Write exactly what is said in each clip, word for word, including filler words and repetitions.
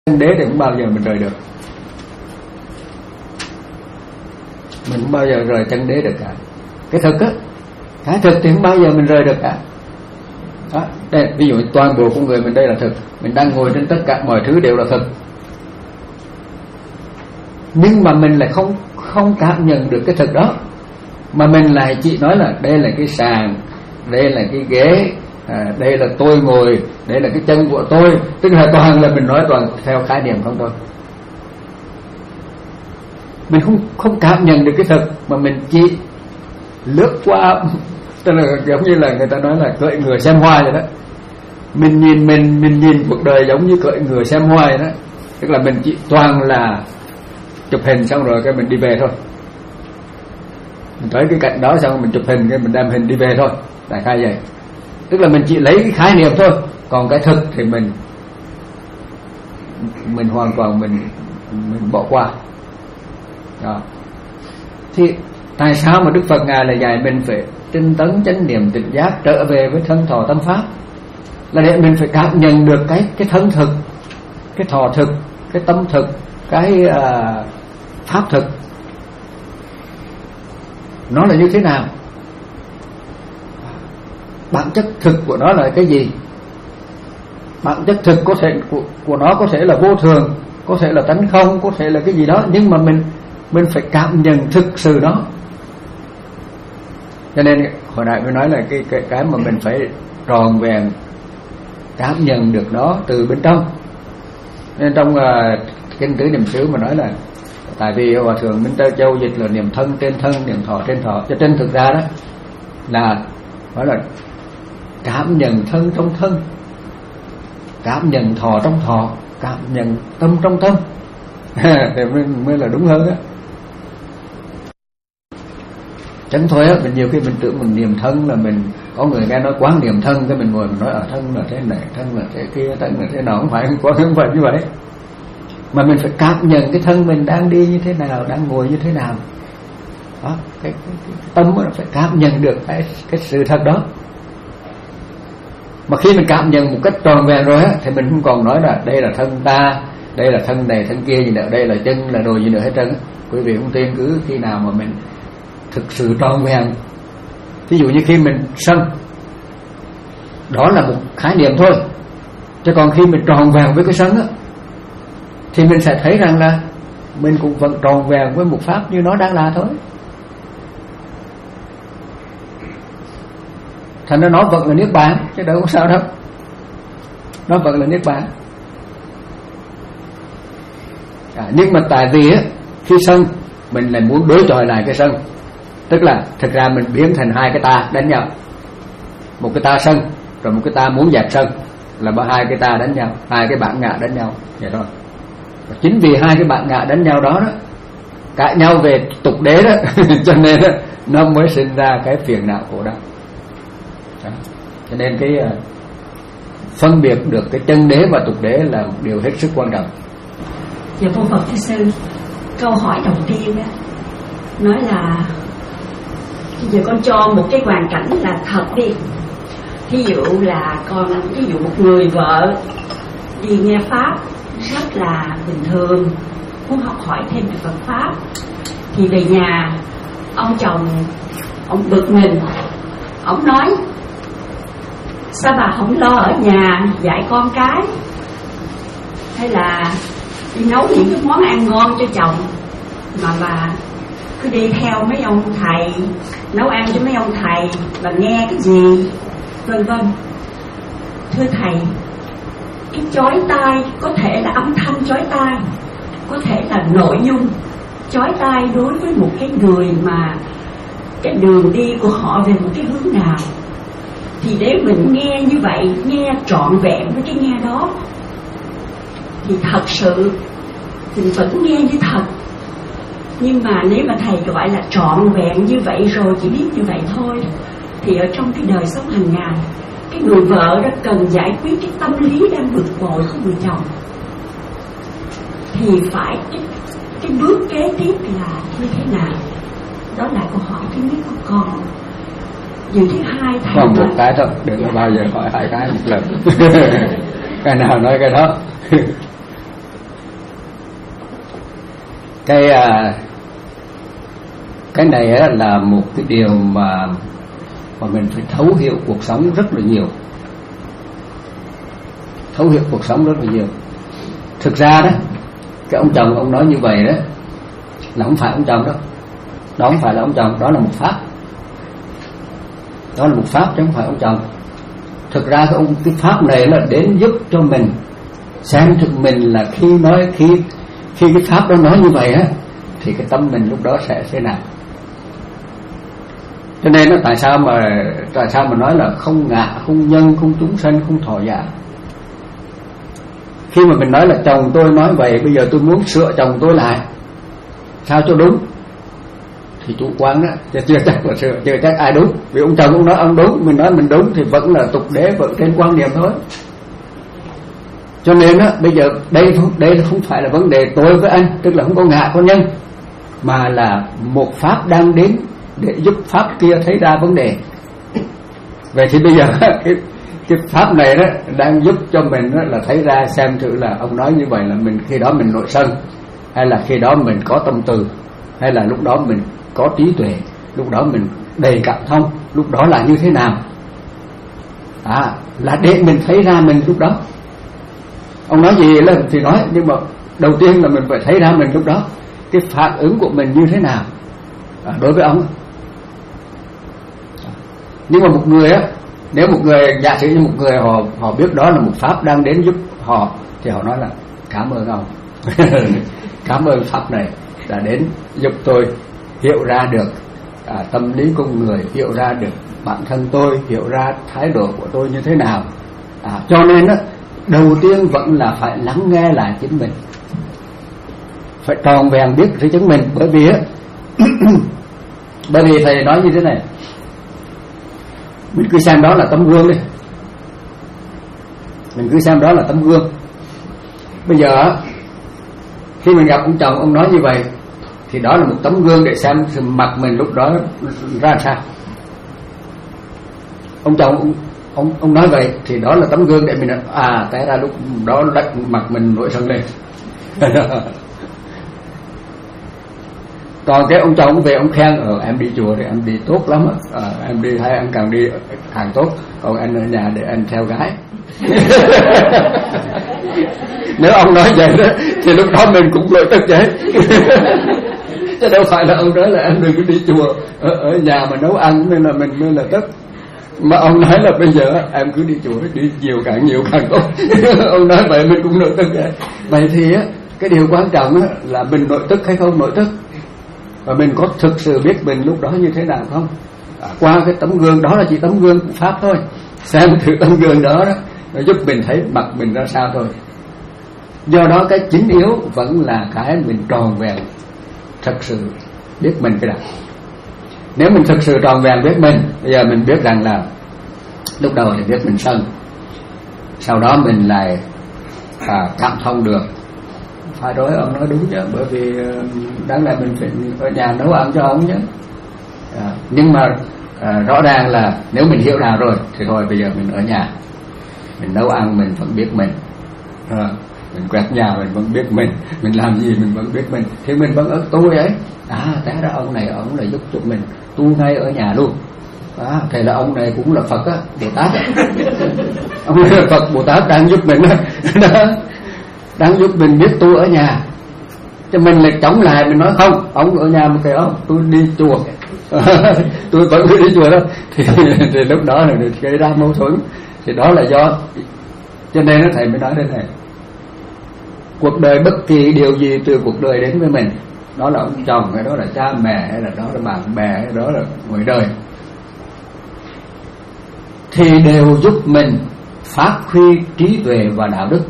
chân đế thì không bao giờ mình rời được. Mình không bao giờ rời chân đế được cả. Cái thực á, cái thực thì không bao giờ mình rời được cả. Đó, đây, ví dụ toàn bộ con người mình đây là thực, mình đang ngồi trên tất cả mọi thứ đều là thực. Nhưng mà mình lại không không cảm nhận được cái thực đó, mà mình lại chỉ nói là đây là cái sàn, đây là cái ghế, à, đây là tôi ngồi, đây là cái chân của tôi. Tức là toàn là mình nói toàn theo khái niệm không thôi. Mình không không cảm nhận được cái thực, mà mình chỉ lướt qua. Tức là giống như là người ta nói là cưỡi ngựa xem hoa vậy đó. Mình nhìn mình mình nhìn cuộc đời giống như cưỡi ngựa xem hoa vậy đó. Tức là mình chỉ toàn là chụp hình xong rồi cái mình đi về thôi. Mình tới cái cạnh đó xong mình chụp hình cái mình đem hình đi về thôi. Đại khái vậy. Tức là mình chỉ lấy cái khái niệm thôi, còn cái thực thì mình mình hoàn toàn mình mình bỏ qua. Đó. Thì tại sao mà Đức Phật Ngài là dạy mình phải tinh tấn chánh niệm tỉnh giác trở về với thân thọ tâm pháp? Là để mình phải cảm nhận được cái cái thân thực, cái thọ thực, cái tâm thực, cái uh, pháp thực nó là như thế nào, bản chất thực của nó là cái gì. Bản chất thực có thể của, của nó có thể là vô thường, có thể là tánh không, có thể là cái gì đó, nhưng mà mình mình phải cảm nhận thực sự đó. Cho nên hồi nãy mới nói là cái cái cái mà mình phải tròn vẹn cảm nhận được nó từ bên trong. Nên trong uh, kinh tứ niệm xứ mà nói là tại vì Hòa thượng Minh Tơ Châu dịch là niệm thân trên thân, niệm thọ trên thọ, cho trên thực ra đó là nói là cảm nhận thân trong thân, cảm nhận thọ trong thọ, cảm nhận tâm trong tâm thì mới, mới là đúng hơn á. Chẳng thôi á, mình nhiều khi mình tưởng mình niệm thân là mình, có người nghe nói quán niệm thân, cái mình ngồi mình nói ở thân là thế này, thân là thế kia, thân là thế nào, không phải không, không phải như vậy. Mà mình phải cảm nhận cái thân mình đang đi như thế nào, đang ngồi như thế nào. Đó, cái, cái, cái tâm nó phải cảm nhận được cái, cái sự thật đó. Mà khi mình cảm nhận một cách tròn vẹn rồi á, thì mình không còn nói là đây là thân ta, đây là thân này, thân kia gì nữa, đây là chân, là đồ gì nữa hết trơn á. Quý vị không tin cứ khi nào mà mình thực sự tròn vẹn. Ví dụ như khi mình sân, đó là một khái niệm thôi. Chứ còn khi mình tròn vẹn với cái sân á, thì mình sẽ thấy rằng là mình cũng vẫn tròn vẹn với một pháp như nó đang là thôi. Thành ra nó vẫn là niết bàn, chứ đâu có sao đâu. Nó vẫn là niết bàn. À, nhưng mà tại vì á, khi sân mình lại muốn đối chọi lại cái sân. Tức là thực ra mình biến thành hai cái ta đánh nhau. Một cái ta sân, rồi một cái ta muốn dẹp sân, là ba hai cái ta đánh nhau, hai cái bản ngã đánh nhau vậy thôi. Và chính vì hai cái bản ngã đánh nhau đó, đó cãi nhau về tục đế đó cho nên đó, nó mới sinh ra cái phiền não khổ đau. Đó. Cho nên cái uh, phân biệt được cái chân đế và tục đế là một điều hết sức quan trọng. Dạ con Phật Thưa Sư, câu hỏi đầu tiên đó nói là bây giờ con cho một cái hoàn cảnh là thật đi. Ví dụ là con, ví dụ một người vợ đi nghe pháp rất là bình thường, muốn học hỏi thêm về Phật pháp, thì về nhà ông chồng ông bực mình, ông nói sao bà không lo ở nhà dạy con cái, hay là đi nấu những cái món ăn ngon cho chồng, mà bà cứ đi theo mấy ông thầy nấu ăn cho mấy ông thầy và nghe cái gì vân vân. Thưa thầy, cái chói tai có thể là âm thanh chói tai, có thể là nội dung chói tai đối với một cái người mà cái đường đi của họ về một cái hướng nào, thì nếu mình nghe như vậy, nghe trọn vẹn với cái nghe đó, thì thật sự mình vẫn nghe như thật. Nhưng mà nếu mà thầy gọi là trọn vẹn như vậy rồi, chỉ biết như vậy thôi, thì ở trong cái đời sống hàng ngày, cái người vợ đó cần giải quyết cái tâm lý đang bực bội của người chồng, thì phải cái, cái bước kế tiếp là như thế nào? Đó là câu hỏi thứ nhất của con. Điều thứ hai, thầy còn một cái thôi, đừng có bao giờ hỏi hai cái một lần cái nào nói cái đó. cái cái này là một cái điều mà mà mình phải thấu hiểu cuộc sống rất là nhiều, thấu hiểu cuộc sống rất là nhiều. Thực ra đó, cái ông chồng ông nói như vậy đó là không phải ông chồng đâu, đó không phải là ông chồng, đó là một pháp, đó là một pháp chứ không phải ông chồng. Thực ra cái ông cái pháp này là đến giúp cho mình xem thực mình là khi nói khi khi cái pháp đó nói như vậy á thì cái tâm mình lúc đó sẽ thế nào. Cho nên nó tại sao mà tại sao mà nói là không ngã, không nhân, không chúng sanh, không thọ giả. Khi mà mình nói là chồng tôi nói vậy, bây giờ tôi muốn sửa chồng tôi lại sao cho đúng, thì chủ quan đó, chưa chắc là sửa, chưa chắc ai đúng. Vì ông chồng ông nói ông đúng, mình nói mình đúng thì vẫn là tục đế, vẫn trên quan niệm thôi. Cho nên á, bây giờ đây đây không phải là vấn đề tôi với anh, tức là không có ngã có nhân, mà là một pháp đang đến để giúp pháp kia thấy ra vấn đề. Vậy thì bây giờ cái cái pháp này đó đang giúp cho mình đó là thấy ra xem thử là ông nói như vậy là mình khi đó mình nội sân, hay là khi đó mình có tâm từ, hay là lúc đó mình có trí tuệ, lúc đó mình đầy cảm thông, lúc đó là như thế nào. À, là để mình thấy ra mình lúc đó. Ông nói gì là thì nói, nhưng mà đầu tiên là mình phải thấy ra mình lúc đó, cái phản ứng của mình như thế nào à, đối với ông. Nhưng mà một người á, nếu một người giả sử như một người họ họ biết đó là một pháp đang đến giúp họ, thì họ nói là cảm ơn ông, cảm ơn pháp này đã đến giúp tôi hiểu ra được à, tâm lý con người, hiểu ra được bản thân tôi, hiểu ra thái độ của tôi như thế nào. À, cho nên á, đầu tiên vẫn là phải lắng nghe lại chính mình, phải tròn vẹn biết với chính mình. Bởi vì á bởi vì thầy nói như thế này, mình cứ xem đó là tấm gương đi, mình cứ xem đó là tấm gương. Bây giờ khi mình gặp ông chồng ông nói như vậy thì đó là một tấm gương để xem mặt mình lúc đó ra sao. Ông chồng ông ông, ông nói vậy thì đó là tấm gương để mình à té ra lúc đó đất mặt mình nổi sân lên. Còn cái ông chồng ông về ông khen ờ em đi chùa thì em đi tốt lắm á, à, em đi hay em càng đi càng tốt, còn anh ở nhà để anh theo gái. Nếu ông nói vậy đó thì lúc đó mình cũng lỗi tức vậy. Chứ đâu phải là ông nói là em đừng có đi chùa, ở, ở nhà mà nấu ăn nên là mình mới là tức. Mà ông nói là bây giờ em cứ đi chùa, đi nhiều càng nhiều càng tốt. Ông nói vậy mình cũng nội tức vậy. Vậy thì á, cái điều quan trọng á là mình nội tức hay không nội tức, và mình có thực sự biết mình lúc đó như thế nào không. À, qua cái tấm gương đó là chỉ tấm gương của pháp thôi, xem thử tấm gương đó đó nó giúp mình thấy mặt mình ra sao thôi. Do đó cái chính yếu vẫn là cái mình tròn vẹn thật sự biết mình cái đó. Nếu mình thực sự tròn vẹn biết mình, bây giờ mình biết rằng là lúc đầu thì biết mình sân, sau đó mình lại à, cảm thông được. Phải đối ông nói đúng chứ, bởi vì đáng lẽ mình phải ở nhà nấu ăn cho ông chứ. À, nhưng mà à, rõ ràng là nếu mình hiểu ra rồi thì thôi bây giờ mình ở nhà, mình nấu ăn mình vẫn biết mình, à, mình quét nhà mình vẫn biết mình, mình làm gì mình vẫn biết mình, thì mình vẫn ở tu ấy. À té ra ông này ông là giúp cho mình tu ngay ở nhà luôn. À, thế là ông này cũng là Phật á, Bồ Tát á. Ông này là Phật Bồ Tát đang giúp mình đó, đang giúp mình biết tu ở nhà. Cho mình lại chống lại, mình nói không, ông ở nhà một cái ông, tôi đi chùa. Tôi vẫn cứ đi chùa đó. Thì, thì lúc đó là gây ra mâu thuẫn. Thì đó là do, cho nên thầy mới nói thế này, cuộc đời bất kỳ điều gì từ cuộc đời đến với mình, đó là ông chồng hay đó là cha mẹ hay là đó là bạn bè hay đó là ngoài đời, thì đều giúp mình phát huy trí tuệ và đạo đức.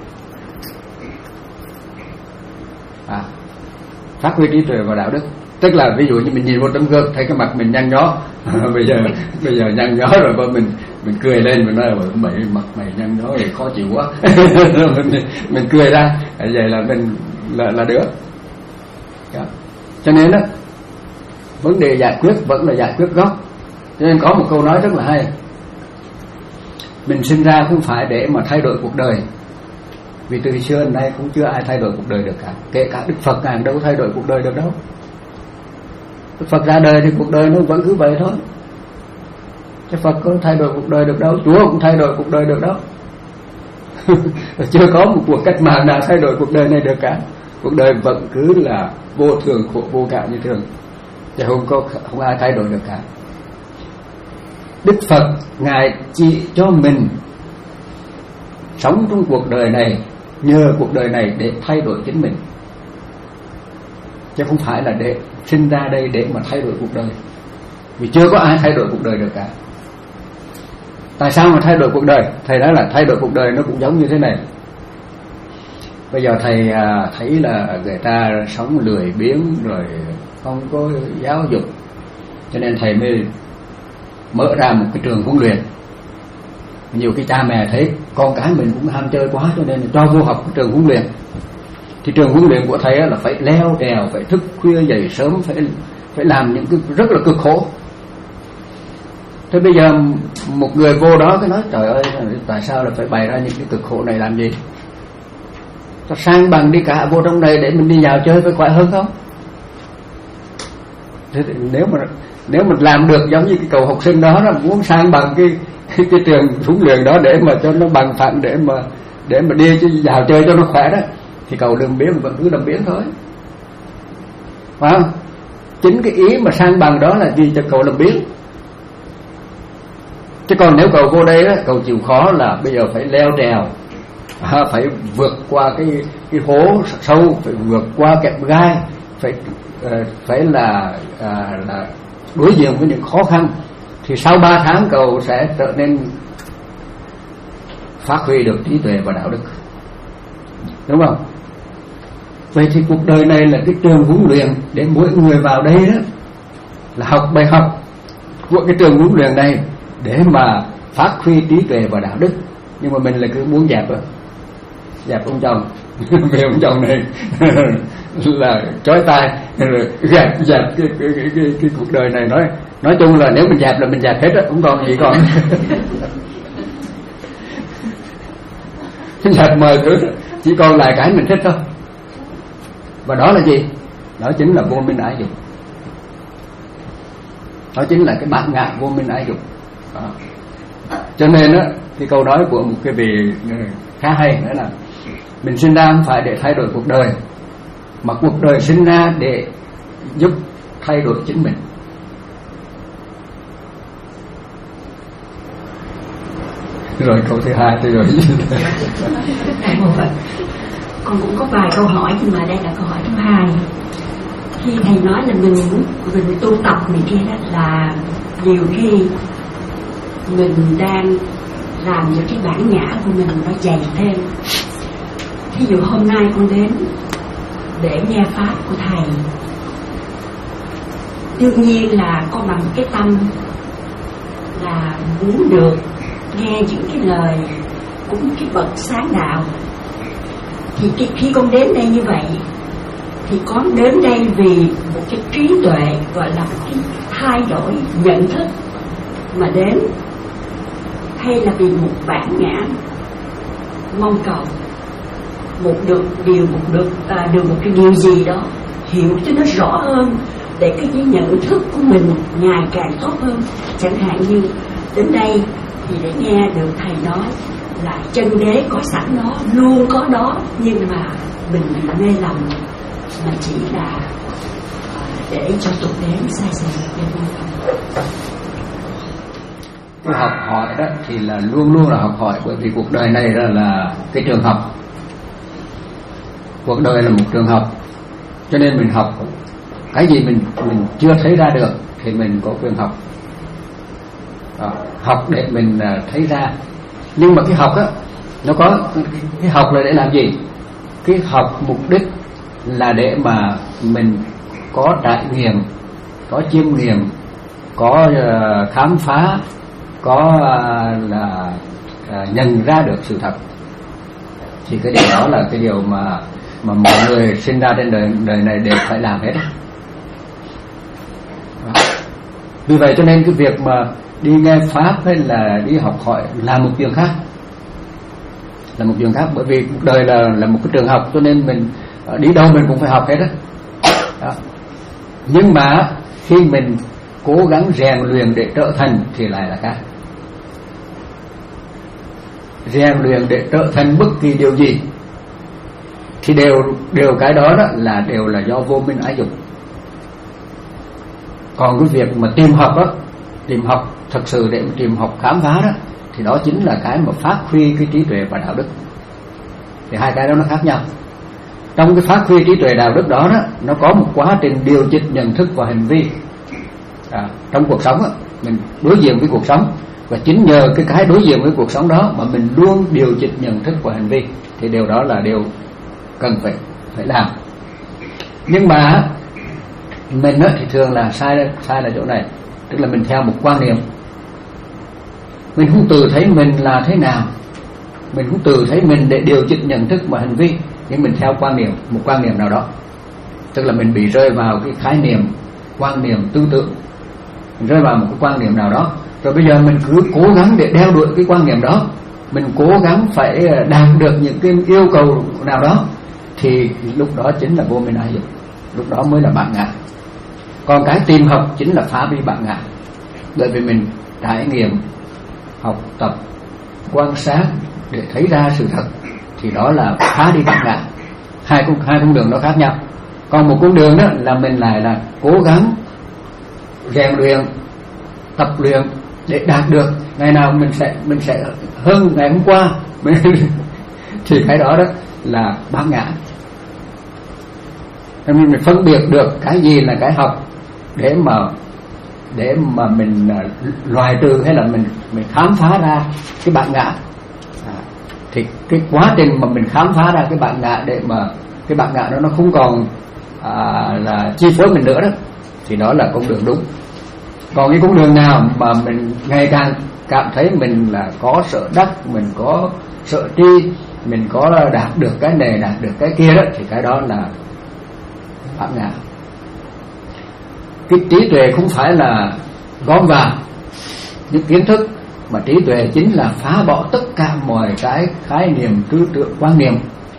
À, phát huy trí tuệ và đạo đức, tức là ví dụ như mình nhìn vô tấm gương thấy cái mặt mình nhăn nhó, bây giờ bây giờ nhăn nhó rồi mà mình mình cười lên, mình nói là mày mặt mày nhăn nhó thì khó chịu quá. mình, mình cười ra, vậy là mình là là được. Đó. Cho nên đó, vấn đề giải quyết vẫn là giải quyết gốc. Cho nên có một câu nói rất là hay, mình sinh ra không phải để mà thay đổi cuộc đời, Vì từ xưa đến nay cũng chưa ai thay đổi cuộc đời được cả. Kể cả Đức Phật Ngài đâu thay đổi cuộc đời được đâu. Đức Phật ra đời thì cuộc đời nó vẫn cứ vậy thôi. Chứ Phật có thay đổi cuộc đời được đâu, Chúa cũng thay đổi cuộc đời được đâu. Chưa có một cuộc cách mạng nào thay đổi cuộc đời này được cả. Cuộc đời vẫn cứ là vô thường, khổ vô ngã như thường, chứ không có không ai thay đổi được cả. Đức Phật Ngài chỉ cho mình sống trong cuộc đời này, nhờ cuộc đời này để thay đổi chính mình, chứ không phải là để sinh ra đây để mà thay đổi cuộc đời. Vì chưa có ai thay đổi cuộc đời được cả. Tại sao mà thay đổi cuộc đời? Thầy nói là thay đổi cuộc đời nó cũng giống như thế này. Bây giờ thầy à, thấy là người ta sống lười biếng rồi không có giáo dục, cho nên thầy mới mở ra một cái trường huấn luyện. Nhiều cái cha mẹ thấy con cái mình cũng ham chơi quá, cho nên cho vô học cái trường huấn luyện. Thì trường huấn luyện của thầy là phải leo trèo, phải thức khuya dậy sớm, phải phải làm những cái rất là cực khổ. Thế bây giờ một người vô đó cái nói trời ơi, tại sao là phải bày ra những cái cực khổ này làm gì? Ta sang bằng đi cả vô trong này để mình đi vào chơi phải khỏe hơn không? Thế thì nếu mà nếu mình làm được giống như cái cậu học sinh đó, là muốn sang bằng cái cái, cái trường huấn luyện đó để mà cho nó bằng phẳng, để mà để mà đi vào chơi cho nó khỏe đó, thì cậu đừng biến vẫn cứ đâm biến thôi, phải không? Chính cái ý mà sang bằng đó là gì cho cậu làm biến. Chứ còn nếu cậu vô đây đó, cậu chịu khó là bây giờ phải leo trèo, à, phải vượt qua cái cái hố sâu, phải vượt qua kẹp gai, phải uh, phải là uh, là đối diện với những khó khăn, thì sau ba tháng cậu sẽ trở nên phát huy được trí tuệ và đạo đức, đúng không? Vậy thì cuộc đời này là cái trường huấn luyện để mỗi người vào đây đó là học bài học của cái trường huấn luyện này để mà phát huy trí tuệ và đạo đức. Nhưng mà mình là cứ muốn dẹp rồi, dẹp ông chồng vì ông chồng này là trói tay, dẹp dẹp cái, cái, cái, cái, cái cuộc đời này. Nói nói chung là nếu mình dẹp là mình dẹp hết á, không còn gì còn. Dẹp mời cứ chỉ còn lại cái mình thích thôi. Và đó là gì? Đó chính là vô minh ái dục. Đó chính là cái bản ngã vô minh ái dục. Đó. Cho nên á, cái câu nói của một cái vị khá hay nữa là mình sinh ra không phải để thay đổi cuộc đời, mà cuộc đời sinh ra để giúp thay đổi chính mình. Rồi câu thứ hai thì rồi. Con cũng có vài câu hỏi, nhưng mà đây là câu hỏi thứ hai. Khi thầy nói là mình mình tu tập này kia đó, là nhiều khi mình đang làm cho cái bản ngã của mình nó dày thêm. Ví dụ hôm nay con đến để nghe pháp của thầy, đương nhiên là con bằng cái tâm là muốn được nghe những cái lời cũng cái bậc sáng đạo. Thì cái, khi con đến đây như vậy thì con đến đây vì một cái trí tuệ, gọi là một cái thay đổi nhận thức mà đến, hay là vì một bản ngã mong cầu một được điều một được à, được một cái điều gì đó hiểu cho nó rõ hơn, để cái nhận thức của mình ngày càng tốt hơn. Chẳng hạn như đến đây thì để nghe được thầy nói là chân đế có sẵn đó, luôn có đó, nhưng mà mình bị mê lầm, mà chỉ là để cho tục đế sai sầm. Cái học hỏi đó thì là luôn luôn là học hỏi, bởi vì cuộc đời này là, là cái trường học. Cuộc đời là một trường học, cho nên mình học cái gì mình mình chưa thấy ra được thì mình có quyền học. Đó, học để mình thấy ra. Nhưng mà cái học á, nó có cái học là để làm gì? Cái học mục đích là để mà mình có trải nghiệm, có chiêm nghiệm, có uh, khám phá, có uh, là uh, nhận ra được sự thật. Thì cái điều đó là cái điều mà mà mọi người sinh ra trên đời đời này đều phải làm hết. Đó. Vì vậy cho nên cái việc mà đi nghe pháp hay là đi học hỏi là một chuyện khác. là một chuyện khác. Bởi vì cuộc đời là là một cái trường học, cho nên mình đi đâu mình cũng phải học hết đó. Đó. Nhưng mà khi mình cố gắng rèn luyện để trở thành thì lại là khác. Rèn luyện để trở thành bất kỳ điều gì thì đều đều cái đó đó là đều là do vô minh ái dục. Còn cái việc mà tìm học đó, tìm học thật sự để mà tìm học khám phá đó, thì đó chính là cái mà phát huy cái trí tuệ và đạo đức. Thì hai cái đó nó khác nhau. Trong cái phát huy trí tuệ đạo đức đó, đó nó có một quá trình điều chỉnh nhận thức và hành vi. À, trong cuộc sống đó, mình đối diện với cuộc sống, và chính nhờ cái cái đối diện với cuộc sống đó mà mình luôn điều chỉnh nhận thức và hành vi, thì điều đó là điều cần phải phải làm. Nhưng mà mình thì thường là sai sai là chỗ này, tức là mình theo một quan niệm, mình không tự thấy mình là thế nào, mình không tự thấy mình để điều chỉnh nhận thức và hành vi, nhưng mình theo quan niệm, một quan niệm nào đó, tức là mình bị rơi vào cái khái niệm, quan niệm tư tưởng, mình rơi vào một cái quan niệm nào đó, rồi bây giờ mình cứ cố gắng để đeo đuổi cái quan niệm đó, mình cố gắng phải đạt được những cái yêu cầu nào đó, thì lúc đó chính là vô minh ái dục, lúc đó mới là bản ngã. Còn cái tìm học chính là phá bi bản ngã, bởi vì mình trải nghiệm, học tập, quan sát để thấy ra sự thật, thì đó là phá đi bản ngã. Hai con hai con đường nó khác nhau. Còn một con đường đó là mình lại là cố gắng rèn luyện, tập luyện để đạt được, ngày nào mình sẽ mình sẽ hơn ngày hôm qua thì cái đó đó là bản ngã. Nên mình phân biệt được cái gì là cái học để mà để mà mình loại trừ, hay là mình mình khám phá ra cái bản ngã. À, thì cái quá trình mà mình khám phá ra cái bản ngã, để mà cái bản ngã đó nó không còn à, là chi phối mình nữa đó, thì đó là con đường đúng. Còn cái con đường nào mà mình ngày càng cảm thấy mình là có sợ đắc, mình có sợ tri, mình có đạt được cái này, đạt được cái kia đó, thì cái đó là bản ngã. Cái trí tuệ không phải là gom vào những kiến thức, mà trí tuệ chính là phá bỏ tất cả mọi cái khái niệm, tư tưởng, quan niệm,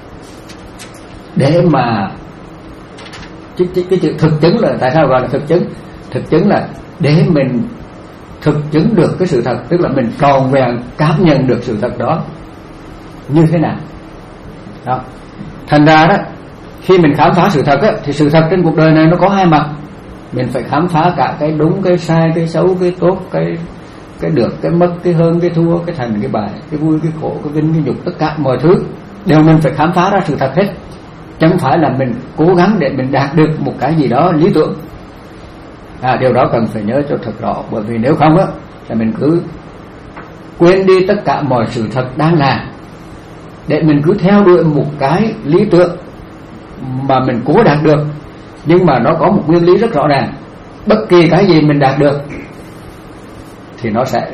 để mà cái, cái, cái chữ thực chứng là tại sao gọi là thực chứng? Thực chứng là để mình thực chứng được cái sự thật, tức là mình tròn vẹn cảm nhận được sự thật đó như thế nào. Đó. Thành ra đó, khi mình khám phá sự thật á, thì sự thật trên cuộc đời này nó có hai mặt. Mình phải khám phá cả cái đúng, cái sai, cái xấu, cái tốt, cái cái được, cái mất, cái hơn, cái thua, cái thành, cái bại, cái vui, cái khổ, cái vinh, cái nhục, tất cả mọi thứ đều mình phải khám phá ra sự thật hết. Chẳng phải là mình cố gắng để mình đạt được một cái gì đó lý tưởng. À, điều đó cần phải nhớ cho thật rõ, bởi vì nếu không á là mình cứ quên đi tất cả mọi sự thật đang là, để mình cứ theo đuổi một cái lý tưởng mà mình cố đạt được. Nhưng mà nó có một nguyên lý rất rõ ràng, bất kỳ cái gì mình đạt được thì nó sẽ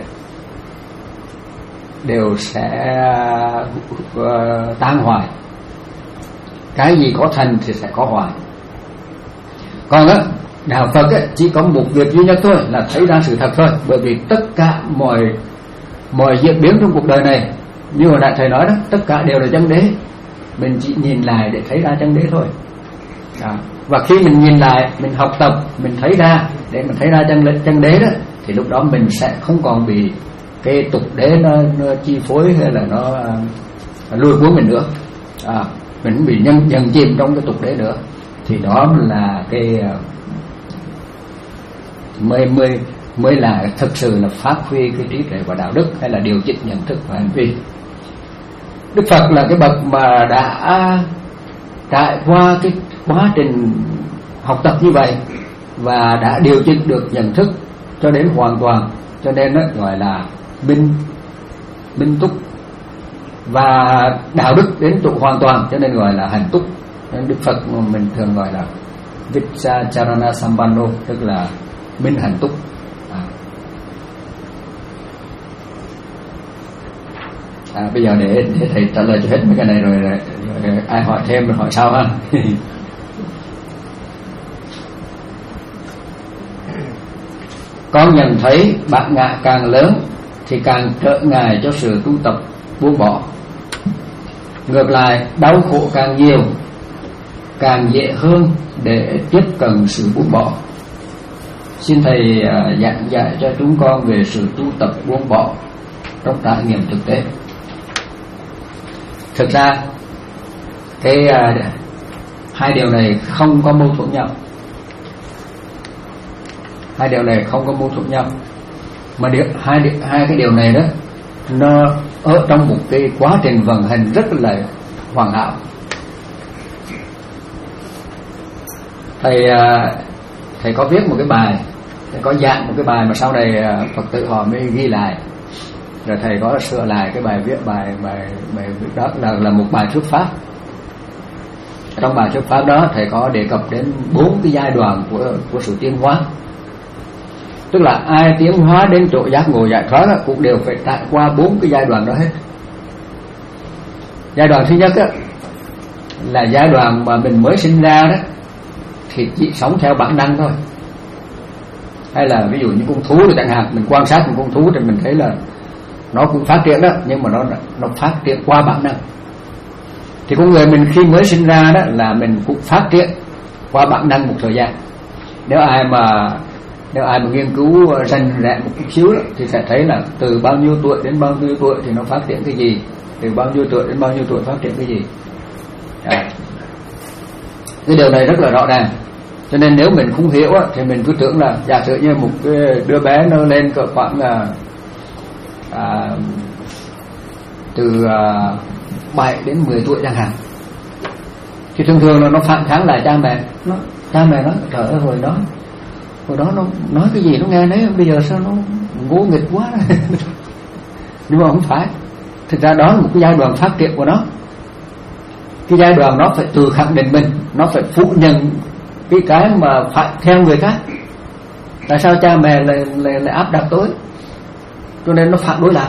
đều sẽ uh, tan hoại. Cái gì có thành thì sẽ có hoại. Còn á, đạo Phật á, chỉ có một việc duy nhất thôi, là thấy ra sự thật thôi. Bởi vì tất cả mọi mọi diễn biến trong cuộc đời này, như hồi nãy thầy nói đó, tất cả đều là chân đế. Mình chỉ nhìn lại để thấy ra chân đế thôi. Đó. Và khi mình nhìn lại, mình học tập, mình thấy ra, để mình thấy ra chân, chân đế đó, thì lúc đó mình sẽ không còn bị cái tục đế nó, nó chi phối, hay là nó uh, lôi cuốn mình nữa. À, mình không bị nhân dần chìm trong cái tục đế nữa. Thì đó là cái uh, mới mới mới là thực sự là phát huy cái trí tuệ và đạo đức, hay là điều chỉnh nhận thức và hành vi. Đức Phật là cái bậc mà đã trải qua cái quá trình học tập như vậy, và đã điều chỉnh được nhận thức cho đến hoàn toàn, cho nên nó gọi là minh minh túc, và đạo đức đến chỗ hoàn toàn, cho nên gọi là hành túc. Nên Đức Phật mình thường gọi là Vichacharana Sampanno, tức là minh hành túc. À. À, bây giờ để, để thầy trả lời cho hết mấy cái này rồi, rồi, rồi ai hỏi thêm rồi hỏi sau ha. Con nhận thấy bản ngã càng lớn thì càng trở ngại cho sự tu tập buông bỏ. Ngược lại, đau khổ càng nhiều, càng dễ hơn để tiếp cận sự buông bỏ. Xin Thầy uh, giảng dạy cho chúng con về sự tu tập buông bỏ trong trải nghiệm thực tế. Thực ra cái uh, hai điều này không có mâu thuẫn nhau. Hai điều này không có mâu thuẫn nhau, mà điều, hai hai cái điều này đó nó ở trong một cái quá trình vận hành rất là hoàn hảo. Thầy thầy có viết một cái bài, thầy có dạng một cái bài mà sau này Phật tử họ mới ghi lại, rồi thầy có sửa lại cái bài viết bài bài bài viết đó là là một bài thuyết pháp. Trong bài thuyết pháp đó thầy có đề cập đến bốn cái giai đoạn của của sự tiến hóa. Tức là ai tiến hóa đến chỗ giác ngộ giải thoát cũng đều phải trải qua bốn cái giai đoạn đó hết. Giai đoạn thứ nhất á, là giai đoạn mà mình mới sinh ra đó thì chỉ sống theo bản năng thôi. Hay là ví dụ như con thú chẳng hạn, mình quan sát một con thú thì mình thấy là nó cũng phát triển đó, nhưng mà nó nó phát triển qua bản năng. Thì con người mình khi mới sinh ra đó là mình cũng phát triển qua bản năng một thời gian. Nếu ai mà Nếu ai mà nghiên cứu rành rẽ một chút xíu đó, thì sẽ thấy là từ bao nhiêu tuổi đến bao nhiêu tuổi thì nó phát triển cái gì, từ bao nhiêu tuổi đến bao nhiêu tuổi phát triển cái gì. À, cái điều này rất là rõ ràng. Cho nên nếu mình không hiểu á, thì mình cứ tưởng là giả sử như một cái đứa bé nó lên cỡ khoảng là à, từ à, bảy đến mười tuổi chẳng hạn, thì thường thường là nó phản kháng lại cha mẹ. Nó cha mẹ nói trời ơi hồi đó hồi đó nó nói cái gì nó nghe đấy, bây giờ sao nó ngỗ nghịch quá. Nhưng mà không phải, thực ra đó là một cái giai đoạn phát triển của nó. Cái giai đoạn nó phải tự khẳng định mình, nó phải phủ nhận cái cái mà phải theo người khác. Tại sao cha mẹ lại lại, lại áp đặt tôi, cho nên nó phản đối lại.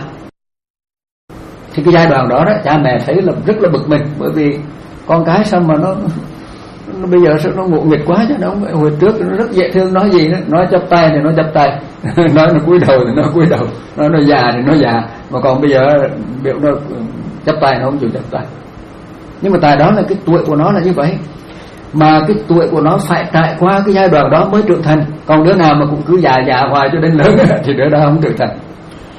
Thì cái giai đoạn đó đó cha mẹ thấy là rất là bực mình, bởi vì con cái sao mà nó nó bây giờ sao nó ngộ nghịch quá chứ. Nó hồi trước nó rất dễ thương, nói gì đó, nói chắp tay thì nó chắp tay, nói nó cúi đầu thì nó cúi đầu, nói nó già thì nó già, mà còn bây giờ biểu nó chắp tay nó không chịu chắp tay. Nhưng mà tại đó là cái tuổi của nó là như vậy, mà cái tuổi của nó phải trải qua cái giai đoạn đó mới trưởng thành. Còn đứa nào mà cũng cứ già già hoài cho đến lớn thì đứa đó không trưởng thành.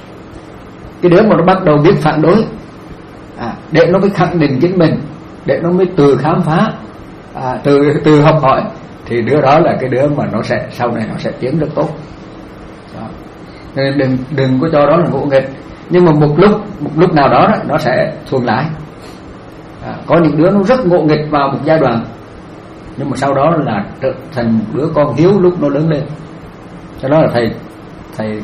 Cái đứa mà nó bắt đầu biết phản đối, à, để nó mới khẳng định chính mình, để nó mới từ khám phá, à, từ từ học hỏi, thì đứa đó là cái đứa mà nó sẽ sau này nó sẽ tiến rất tốt. Đó. Nên đừng đừng có cho đó là ngộ nghịch. Nhưng mà một lúc một lúc nào đó, đó nó sẽ thuận lại. À, có những đứa nó rất ngộ nghịch vào một giai đoạn, nhưng mà sau đó là trở thành một đứa con hiếu lúc nó lớn lên. Cho đó là thầy thầy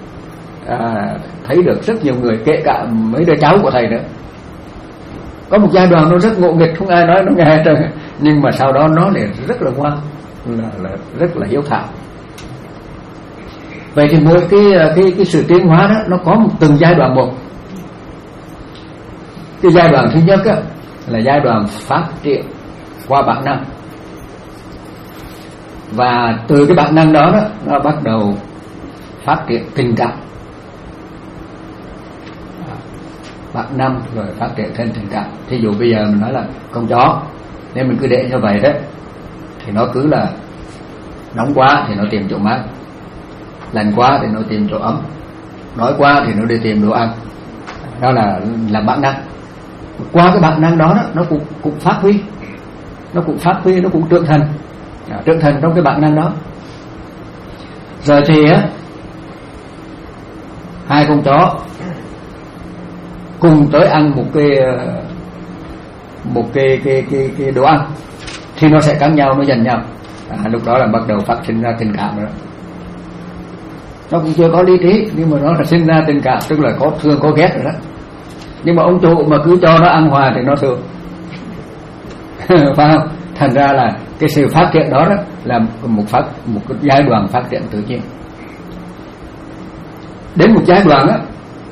à, thấy được rất nhiều người, kể cả mấy đứa cháu của thầy nữa, có một giai đoạn nó rất ngộ nghịch, không ai nói nó nghe hết trơn, nhưng mà sau đó nó lại rất là ngoan, là, là rất là hiếu thảo. Vậy thì mỗi cái cái cái sự tiến hóa đó nó có một từng giai đoạn một. Cái giai đoạn thứ nhất á, là giai đoạn phát triển qua bản năng, và từ cái bản năng đó, đó nó bắt đầu phát triển tình cảm. Bản năng rồi phát triển thành tình cảm. Thí dụ bây giờ mình nói là con chó, nếu mình cứ để như vậy đó thì nó cứ là nóng quá thì nó tìm chỗ mát, lạnh quá thì nó tìm chỗ ấm, đói quá thì nó đi tìm đồ ăn. Đó là là bản năng. Qua cái bản năng đó, đó nó cũng cũng phát huy, nó cũng phát huy, nó cũng trưởng thành, à, trưởng thành trong cái bản năng đó. Rồi thì á, hai con chó cùng tới ăn một cái một cái cái cái, cái đồ ăn thì nó sẽ cắn nhau, nó giành nhau. À, lúc đó là bắt đầu phát sinh ra tình cảm rồi. Nó cũng chưa có lý trí, nhưng mà nó là sinh ra tình cảm, tức là có thương có ghét rồi đó. Nhưng mà ông chủ mà cứ cho nó ăn hòa thì nó thương. Phải không? Thành ra là cái sự phát triển đó, đó là một phát một cái giai đoạn phát triển tự nhiên. Đến một giai đoạn á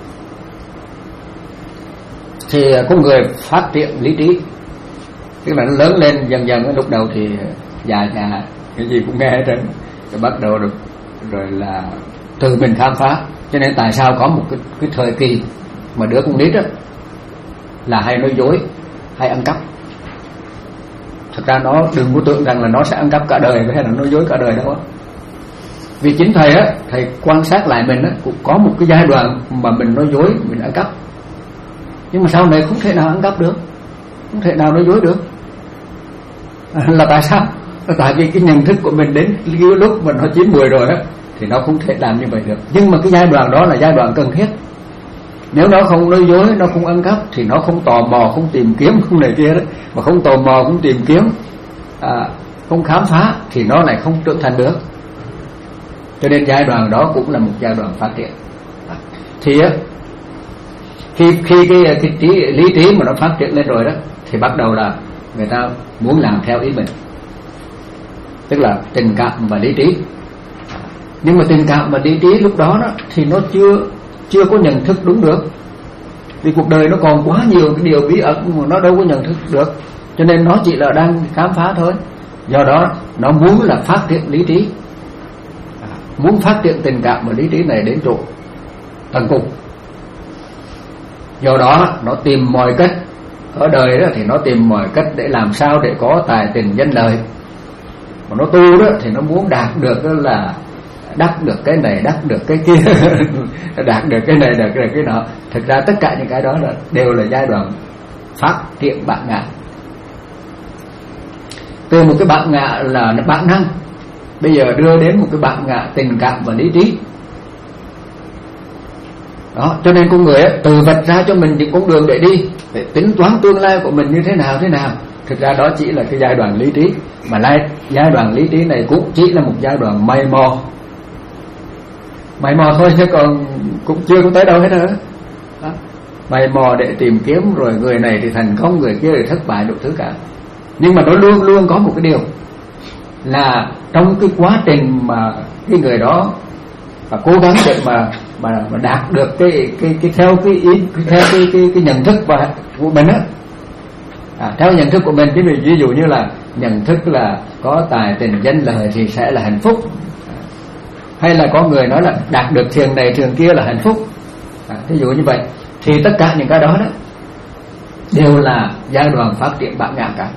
thì con người phát triển lý trí, tức là nó lớn lên dần dần. Lúc đầu thì già già cái gì cũng nghe hết trơn, rồi bắt đầu được rồi là từ mình khám phá. Cho nên tại sao có một cái, cái thời kỳ mà đứa con nít á là hay nói dối, hay ăn cắp. Thật ra nó đừng có tưởng rằng là nó sẽ ăn cắp cả đời hay là nói dối cả đời đâu. Vì chính thầy á, thầy quan sát lại mình á, cũng có một cái giai đoạn mà mình nói dối, mình ăn cắp. Nhưng mà sau này không thể nào ăn cắp được, không thể nào nói dối được. À, là tại sao? Là tại vì cái nhận thức của mình đến cái lúc mà nó chín mùi rồi á, thì nó không thể làm như vậy được. Nhưng mà cái giai đoạn đó là giai đoạn cần thiết. Nếu nó không nói dối, nó không ăn cắp, thì nó không tò mò, không tìm kiếm, không này kia đó. Mà không tò mò, không tìm kiếm, à, không khám phá, thì nó lại không trưởng thành được. Cho nên giai đoạn đó cũng là một giai đoạn phát triển. À, thì á, khi khi cái, cái trí, lý trí mà nó phát triển lên rồi đó, thì bắt đầu là người ta muốn làm theo ý mình, tức là tình cảm và lý trí. Nhưng mà tình cảm và lý trí lúc đó đó thì nó chưa chưa có nhận thức đúng được, vì cuộc đời nó còn quá nhiều cái điều bí ẩn mà nó đâu có nhận thức được, cho nên nó chỉ là đang khám phá thôi. Do đó nó muốn là phát triển lý trí, muốn phát triển tình cảm và lý trí này đến chỗ tận cùng. Do đó nó tìm mọi cách ở đời đó, thì nó tìm mọi cách để làm sao để có tài tình danh lợi. Mà nó tu đó thì nó muốn đạt được đó là đắc được cái này, đắc được cái kia, đạt được cái này, đạt được cái nọ. Thực ra tất cả những cái đó là đều là giai đoạn phát triển bản ngã. Từ một cái bản ngã là bản năng, bây giờ đưa đến một cái bản ngã tình cảm và lý trí. Đó, cho nên con người ấy, tự vạch ra cho mình những con đường để đi, để tính toán tương lai của mình như thế nào thế nào. Thực ra đó chỉ là cái giai đoạn lý trí, mà lại giai đoạn lý trí này cũng chỉ là một giai đoạn mày mò, mày mò thôi, chứ còn cũng chưa có tới đâu hết nữa. Đó, mày mò để tìm kiếm, rồi người này thì thành công, người kia thì thất bại, đủ thứ cả. Nhưng mà nó luôn luôn có một cái điều là trong cái quá trình mà cái người đó và cố gắng để mà mà mà đạt được cái cái cái theo cái ý theo cái cái cái nhận thức và của mình á, à, theo nhận thức của mình, cái ví dụ như là nhận thức là có tài tình danh lợi thì sẽ là hạnh phúc, hay là có người nói là đạt được thiền này thiền kia là hạnh phúc, à, ví dụ như vậy, thì tất cả những cái đó đó đều là giai đoạn phát triển bản ngã cả.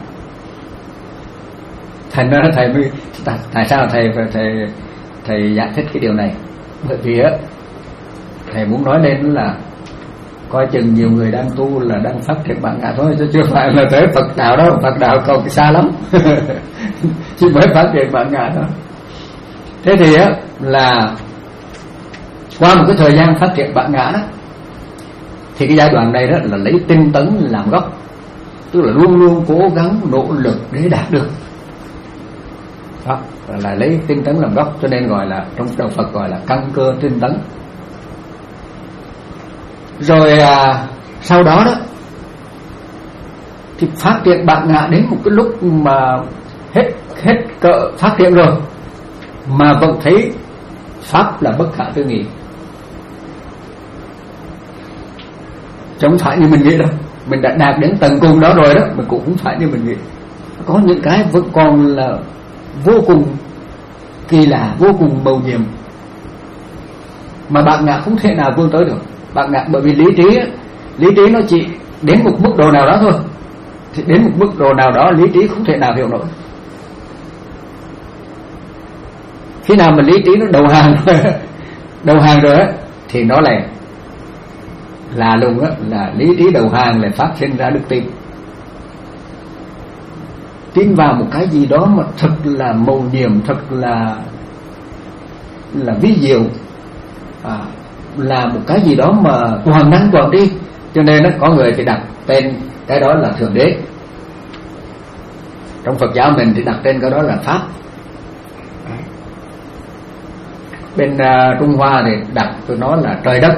Thành ra thầy mới tại, tại sao thầy thầy thầy giải thích cái điều này, bởi vì á thầy muốn nói lên là coi chừng nhiều người đang tu là đang phát triển bản ngã thôi, chứ chưa phải là tới Phật đạo đâu. Phật đạo còn xa lắm chỉ mới phát triển bản ngã thôi. Thế thì á là qua một cái thời gian phát triển bản ngã đó, thì cái giai đoạn này đó là lấy tinh tấn làm gốc, tức là luôn luôn cố gắng nỗ lực để đạt được. Đó là lấy tinh tấn làm gốc, cho nên gọi là trong đạo Phật gọi là căn cơ tinh tấn. Rồi à, sau đó đó thì phát triển bản ngã đến một cái lúc mà hết hết cỡ phát triển rồi mà vẫn thấy pháp là bất khả tư nghị. Chẳng phải như mình nghĩ đâu, mình đã đạt đến tận cùng đó rồi đó, mình cũng không phải như mình nghĩ. Có những cái vẫn còn là vô cùng kỳ lạ, vô cùng mầu nhiệm mà bản ngã không thể nào vươn tới được. Bản ngã bởi vì lý trí lý trí nó chỉ đến một mức độ nào đó thôi, thì đến một mức độ nào đó lý trí không thể nào hiểu nổi. Khi nào mà lý trí nó đầu hàng rồi đầu hàng rồi á, thì nó lại là lùng á, là lý trí đầu hàng lại phát sinh ra đức tin. Tin vào một cái gì đó mà thật là mầu nhiệm, thật là là ví diệu, à, là một cái gì đó mà toàn năng toàn đi. Cho nên đó, có người thì đặt tên cái đó là Thượng Đế. Trong Phật giáo mình thì đặt tên cái đó là Pháp. Bên uh, Trung Hoa thì đặt tôi nói là trời đất.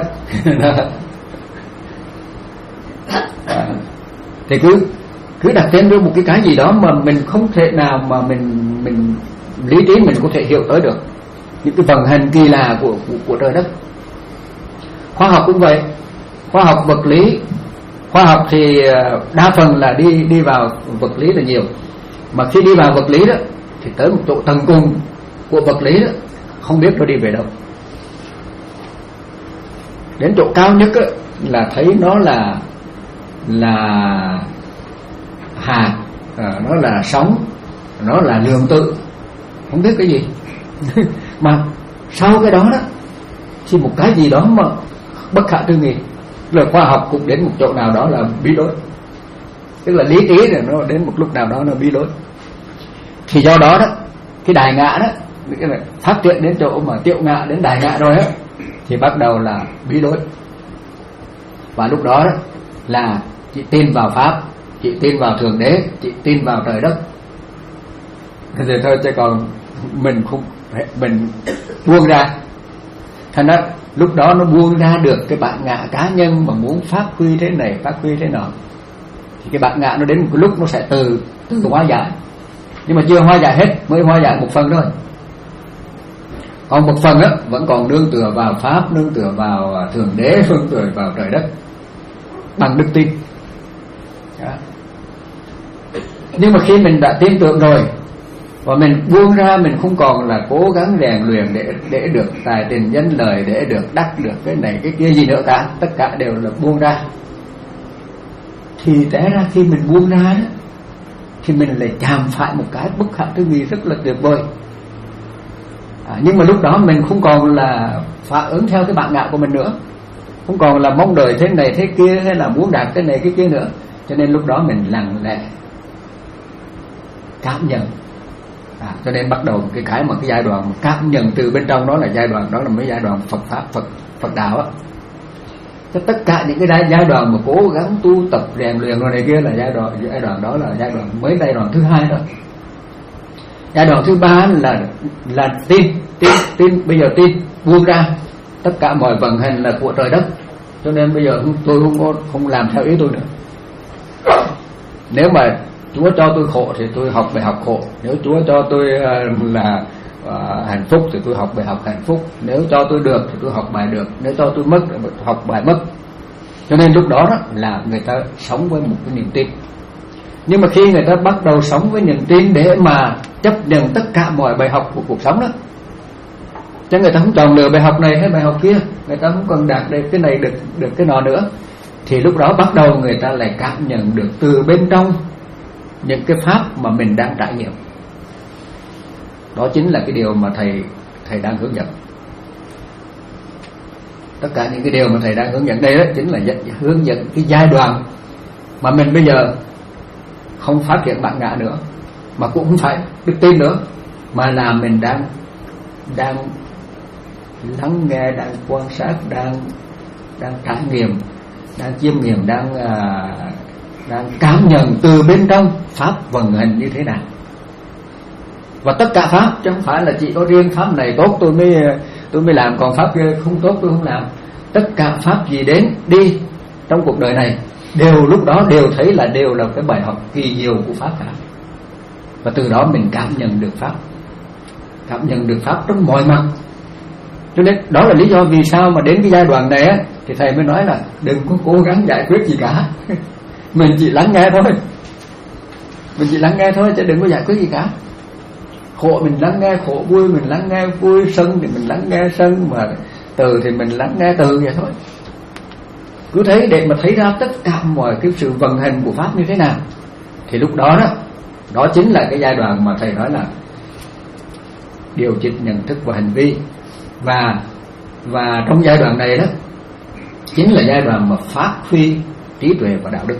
à, thì cứ cứ đặt tên cho một cái cái gì đó mà mình không thể nào mà mình mình lý trí mình có thể hiểu tới được những cái vận hành kỳ lạ của, của của trời đất. Khoa học cũng vậy, khoa học vật lý, khoa học thì đa phần là đi đi vào vật lý là nhiều, mà khi đi vào vật lý đó thì tới một chỗ tận cùng của vật lý đó không biết nó đi về đâu. Đến chỗ cao nhất đó, là thấy nó là là hạt, à, nó là sóng, nó là lượng tử, không biết cái gì. Mà sau cái đó đó thì một cái gì đó mà bất khả tư nghị, là khoa học cũng đến một chỗ nào đó là bí lối, tức là lý trí rồi nó đến một lúc nào đó nó bí lối. Thì do đó đó cái đại ngã đó, cái này phát triển đến chỗ mà tiệu ngã đến đại ngã rồi á, thì bắt đầu là bí lối. Và lúc đó, đó là chị tin vào pháp, chị tin vào thượng đế, chị tin vào trời đất. Thế thôi, chứ còn mình không, mình buông ra. Thành ra lúc đó nó buông ra được cái bản ngã cá nhân mà muốn phát huy thế này, phát huy thế nọ, thì cái bản ngã nó đến một cái lúc nó sẽ từ từ hóa giải. Nhưng mà chưa hóa giải hết, mới hóa giải một phần thôi. Còn một phần á vẫn còn nương tựa vào pháp, nương tựa vào thượng đế, nương tựa vào trời đất bằng đức tin. Đó. Nhưng mà khi mình đã tin tưởng rồi và mình buông ra, mình không còn là cố gắng rèn luyện để để được tài tình danh lời, để được đắc được cái này cái kia gì nữa cả, tất cả đều là buông ra. Thì té ra khi mình buông ra đó, thì mình lại chạm phải một cái bất khả tư nghị rất là tuyệt vời. À, nhưng mà lúc đó mình không còn là phản ứng theo cái bản ngã của mình nữa, không còn là mong đợi thế này thế kia, hay là muốn đạt cái này cái kia nữa. Cho nên lúc đó mình lặng lẽ cảm nhận. À, cho nên bắt đầu cái cái mà cái giai đoạn mà cảm nhận từ bên trong đó là giai đoạn đó là mấy giai đoạn Phật pháp, Phật Phật đạo á. Cho tất cả những cái giai đoạn mà cố gắng tu tập rèn luyện rồi này kia là giai đoạn giai đoạn đó là giai đoạn mới giai đoạn thứ hai đó. Giai đoạn thứ ba là là tin, tin, tin bây giờ tin buông ra tất cả mọi vận hành là của trời đất. Cho nên bây giờ tôi không có không làm theo ý tôi nữa. Nếu mà Chúa cho tôi khổ thì tôi học bài học khổ, nếu Chúa cho tôi là uh, hạnh phúc thì tôi học bài học hạnh phúc, nếu cho tôi được thì tôi học bài được, nếu cho tôi mất thì tôi học bài mất. Cho nên lúc đó, đó là người ta sống với một cái niềm tin. Nhưng mà khi người ta bắt đầu sống với niềm tin để mà chấp nhận tất cả mọi bài học của cuộc sống đó, chứ người ta không chọn lựa bài học này hay bài học kia, người ta không cần đạt được cái này được được cái nọ nữa, thì lúc đó bắt đầu người ta lại cảm nhận được từ bên trong những cái pháp mà mình đang trải nghiệm. Đó chính là cái điều mà thầy thầy đang hướng dẫn. Tất cả những cái điều mà thầy đang hướng dẫn đây đó chính là hướng dẫn cái giai đoạn mà mình bây giờ không phát triển bản ngã nữa, mà cũng không phải đức tin nữa, mà là mình đang đang lắng nghe, đang quan sát, đang đang trải nghiệm, đang chiêm nghiệm, đang uh, đang cảm nhận từ bên trong pháp vận hành như thế nào. Và tất cả pháp, chứ không phải là chỉ có riêng pháp này tốt tôi mới tôi mới làm, còn pháp kia không tốt tôi không làm. Tất cả pháp gì đến đi trong cuộc đời này đều lúc đó đều thấy là đều là cái bài học kỳ diệu của pháp cả. Và từ đó mình cảm nhận được pháp, cảm nhận được pháp trong mọi mặt. Cho nên đó là lý do vì sao mà đến cái giai đoạn này á, thì thầy mới nói là đừng có cố gắng giải quyết gì cả. Mình chỉ lắng nghe thôi, mình chỉ lắng nghe thôi chứ đừng có giải quyết gì cả. Khổ mình lắng nghe khổ, vui mình lắng nghe vui, sân thì mình lắng nghe sân, mà từ thì mình lắng nghe từ vậy thôi. Cứ thấy để mà thấy ra tất cả mọi cái sự vận hành của pháp như thế nào, thì lúc đó đó, đó chính là cái giai đoạn mà thầy nói là điều chỉnh nhận thức và hành vi. Và và trong giai đoạn này đó chính là giai đoạn mà phát huy trí tuệ và đạo đức.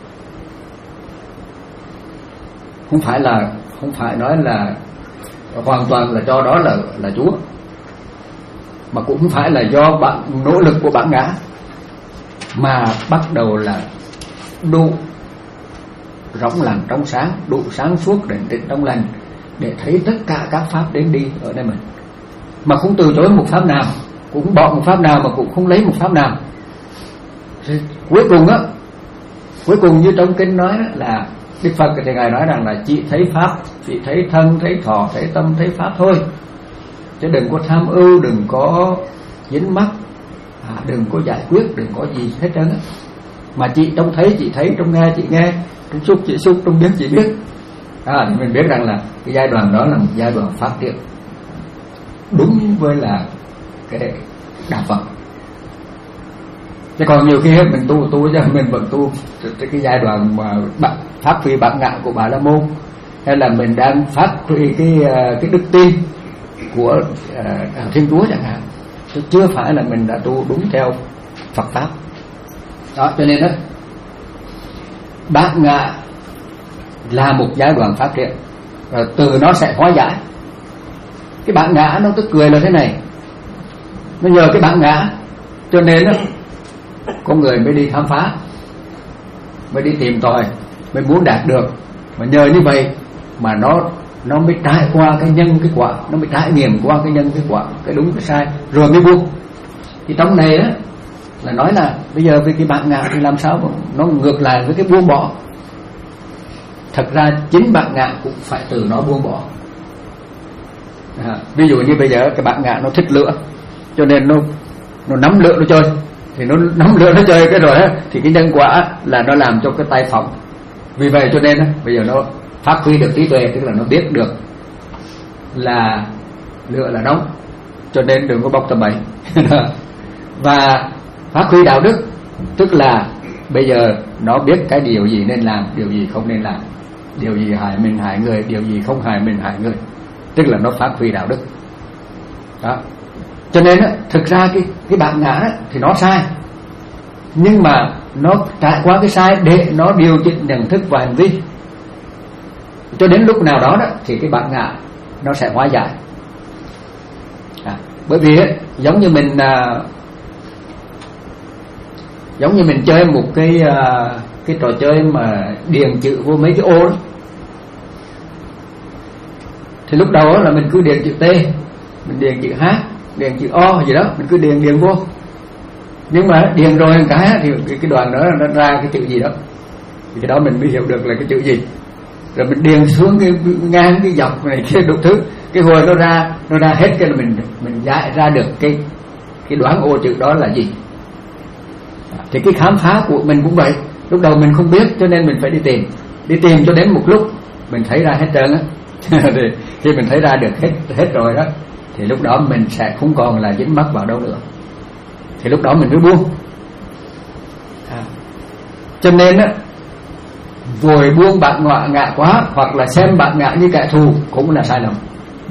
Không phải là không phải nói là hoàn toàn là do đó là là Chúa, mà cũng không phải là do bạn nỗ lực của bản ngã, mà bắt đầu là đủ rộng lặng trong sáng, đủ sáng suốt định tĩnh trong lành để thấy tất cả các pháp đến đi ở đây mình, mà không từ chối một pháp nào, cũng bỏ một pháp nào, mà cũng không lấy một pháp nào. Thì cuối cùng á, cuối cùng như trong kinh nói đó, là Đức Phật thì ngài nói rằng là chỉ thấy pháp, chỉ thấy thân, thấy thọ, thấy tâm, thấy pháp thôi, chứ đừng có tham ưu, đừng có dính mắc, à, đừng có giải quyết, đừng có gì hết trơn á. Mà chị trong thấy chị thấy, trong nghe chị nghe, trong xúc chị xúc, trong biết chị biết. À, thì mình biết rằng là cái giai đoạn đó là một giai đoạn phát triển đúng với là cái đạo Phật. Chứ còn nhiều khi mình tu tu chứ mình vẫn tu cái giai đoạn mà phát huy bản ngã của Bà La Môn, hay là mình đang phát huy cái cái đức tin của uh, Thiên Chúa chẳng hạn, chứ chưa phải là mình đã tu đúng theo Phật pháp. Đó, cho nên đó, bản ngã là một giai đoạn phát triển, rồi từ nó sẽ hóa giải. Cái bản ngã nó tức cười là thế này, nó nhờ cái bản ngã cho nên đó, con người mới đi khám phá, mới đi tìm tòi, mới muốn đạt được. Mà nhờ như vậy mà nó nó mới trải qua cái nhân cái quả, nó mới trải nghiệm qua cái nhân cái quả, cái đúng cái sai, rồi mới buông. Thì trong này á là nói là bây giờ với cái bản ngã thì làm sao mà nó ngược lại với cái buông bỏ. Thật ra chính bản ngã cũng phải từ nó buông bỏ. À, ví dụ như bây giờ cái bản ngã nó thích lửa, cho nên nó nó nắm lửa nó chơi, thì nó nắm lửa nó chơi cái rồi á, thì cái nhân quả là nó làm cho cái tay phỏng. Vì vậy cho nên á, bây giờ nó phát huy được trí tuệ, tức là nó biết được là lửa là nóng, cho nên đừng có bốc tầm bậy. Và phát huy đạo đức, tức là bây giờ nó biết cái điều gì nên làm, điều gì không nên làm, điều gì hại mình hại người, điều gì không hại mình hại người, tức là nó phát huy đạo đức. Đó. Cho nên á, thực ra cái cái bản ngã đó, thì nó sai, nhưng mà nó trải qua cái sai để nó điều chỉnh nhận thức và hành vi, cho đến lúc nào đó, đó thì cái bản ngã nó sẽ hóa giải. À, bởi vì á, giống như mình à, giống như mình chơi một cái à, cái trò chơi mà điền chữ vô mấy cái ô đó, thì lúc đầu là mình cứ điền chữ T, mình điền chữ H, điền chữ O gì đó, mình cứ điền điền vô. Nhưng mà điền rồi một cái thì cái, cái đoạn đó nó ra cái chữ gì đó, thì cái đó mình mới hiểu được là cái chữ gì. Rồi mình điền xuống cái ngang cái dọc này kia đủ thứ, cái hồi nó ra nó ra hết cái là mình mình giải ra được cái cái đoán ô chữ đó là gì. Thì cái khám phá của mình cũng vậy, lúc đầu mình không biết cho nên mình phải đi tìm, đi tìm cho đến một lúc mình thấy ra hết trơn á. Thì khi mình thấy ra được hết hết rồi đó, thì lúc đó mình sẽ không còn là dính mắc vào đâu nữa, thì lúc đó mình mới buông. À, cho nên á, vội buông bản ngã ngã quá, hoặc là xem bản ngã như kẻ thù cũng là sai lầm.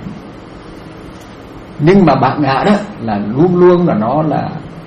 Nhưng mà bản ngã đó là luôn luôn là nó là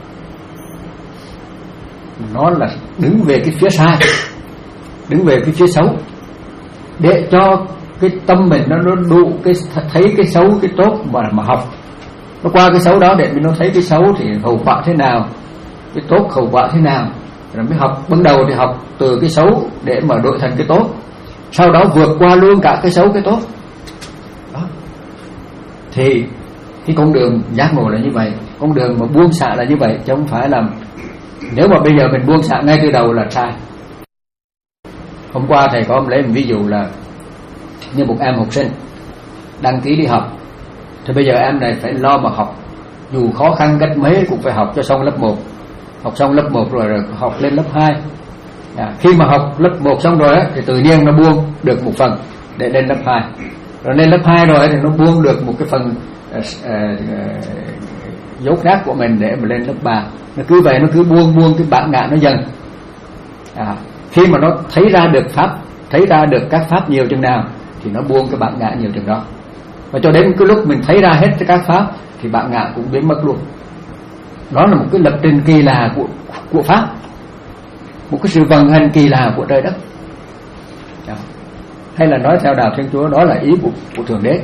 nó là đứng về cái phía sai, đứng về cái phía xấu, để cho cái tâm mình nó, nó đủ cái thấy cái xấu cái tốt mà mà học. Nó qua cái xấu đó để mình nó thấy cái xấu thì hậu quả thế nào, cái tốt hậu quả thế nào, rồi mới học. Ban đầu thì học từ cái xấu để mà đổi thành cái tốt, sau đó vượt qua luôn cả cái xấu cái tốt đó. Thì cái con đường giác ngộ là như vậy, con đường mà buông xả là như vậy, chứ không phải là nếu mà bây giờ mình buông xả ngay từ đầu là sai. Hôm qua thầy có lấy một ví dụ là như một em học sinh đăng ký đi học, thì bây giờ em này phải lo mà học, dù khó khăn cách mấy cũng phải học cho xong lớp một. Học xong lớp một rồi, rồi học lên lớp hai. À, khi mà học lớp một xong rồi á, thì tự nhiên nó buông được một phần để lên lớp hai. Rồi lên lớp hai rồi thì nó buông được một cái phần uh, uh, uh, dấu khác của mình để mà lên lớp ba. Nó cứ vậy, nó cứ buông buông cái bản ngã nó dần. À, khi mà nó thấy ra được pháp, thấy ra được các pháp nhiều chừng nào thì nó buông cái bản ngã nhiều chừng đó. Và cho đến cái lúc mình thấy ra hết các pháp thì bản ngã cũng biến mất luôn. Đó là một cái lập trình kỳ lạ của, của pháp, một cái sự vận hành kỳ lạ của trời đất. Đó. Hay là nói theo đạo Thiên Chúa, đó là ý của, của Thượng Đế.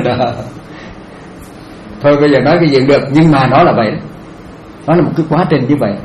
Thôi bây giờ nói cái gì được, nhưng mà nó là vậy. Nó là một cái quá trình như vậy.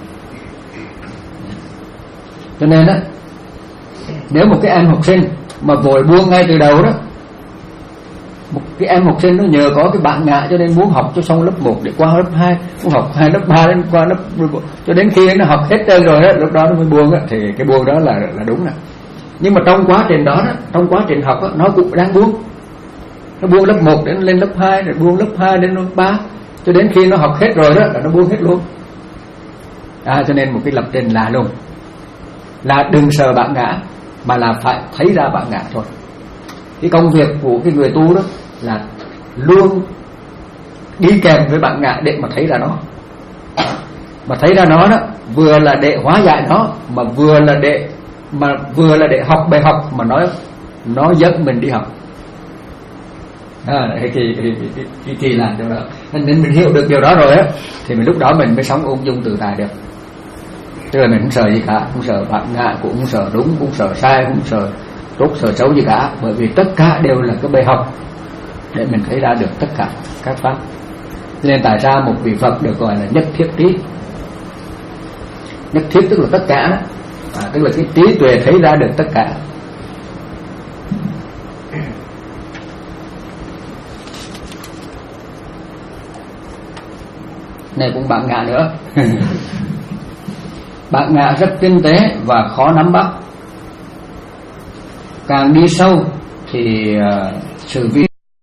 Cho nên đó, nếu một cái em học sinh mà vội buông ngay từ đầu đó, một cái em học sinh nó nhờ có cái bản ngã cho nên muốn học cho xong lớp một để qua lớp hai, muốn học hai lớp ba đến qua lớp một, cho đến khi nó học hết trơn rồi đó, lúc đó nó mới buông đó, thì cái buông đó là là đúng nè. Nhưng mà trong quá trình đó, đó trong quá trình học đó, nó cũng đang buông. Nó buông lớp một đến lên lớp hai, rồi buông lớp hai đến lớp ba, cho đến khi nó học hết rồi đó là nó buông hết luôn. À, cho nên một cái lập trình là luôn, là đừng sợ bản ngã, mà là phải thấy ra bản ngã thôi. Cái công việc của cái người tu đó là luôn đi kèm với bản ngã để mà thấy ra nó. Mà thấy ra nó đó vừa là để hóa giải nó, mà vừa là để mà vừa là để học bài học mà nó nó dẫn mình đi học. À, thì thì thì thì, thì, thì làm điều đó. Nên mình hiểu được điều đó rồi á, thì mình lúc đó mình mới sống ung dung tự tại được. Tức là mình không sợ gì cả, không sợ bạn ngã, cũng không sợ đúng, cũng sợ sai, không sợ tốt sợ xấu gì cả, bởi vì tất cả đều là cái bài học để mình thấy ra được tất cả các pháp. Nên tại sao một vị Phật được gọi là nhất thiết trí? Nhất thiết tức là tất cả đó. À, tức là cái trí tuệ thấy ra được tất cả. Này cũng bạn ngã nữa. Bạn ngã rất tinh tế và khó nắm bắt. Càng đi sâu thì uh, sự vi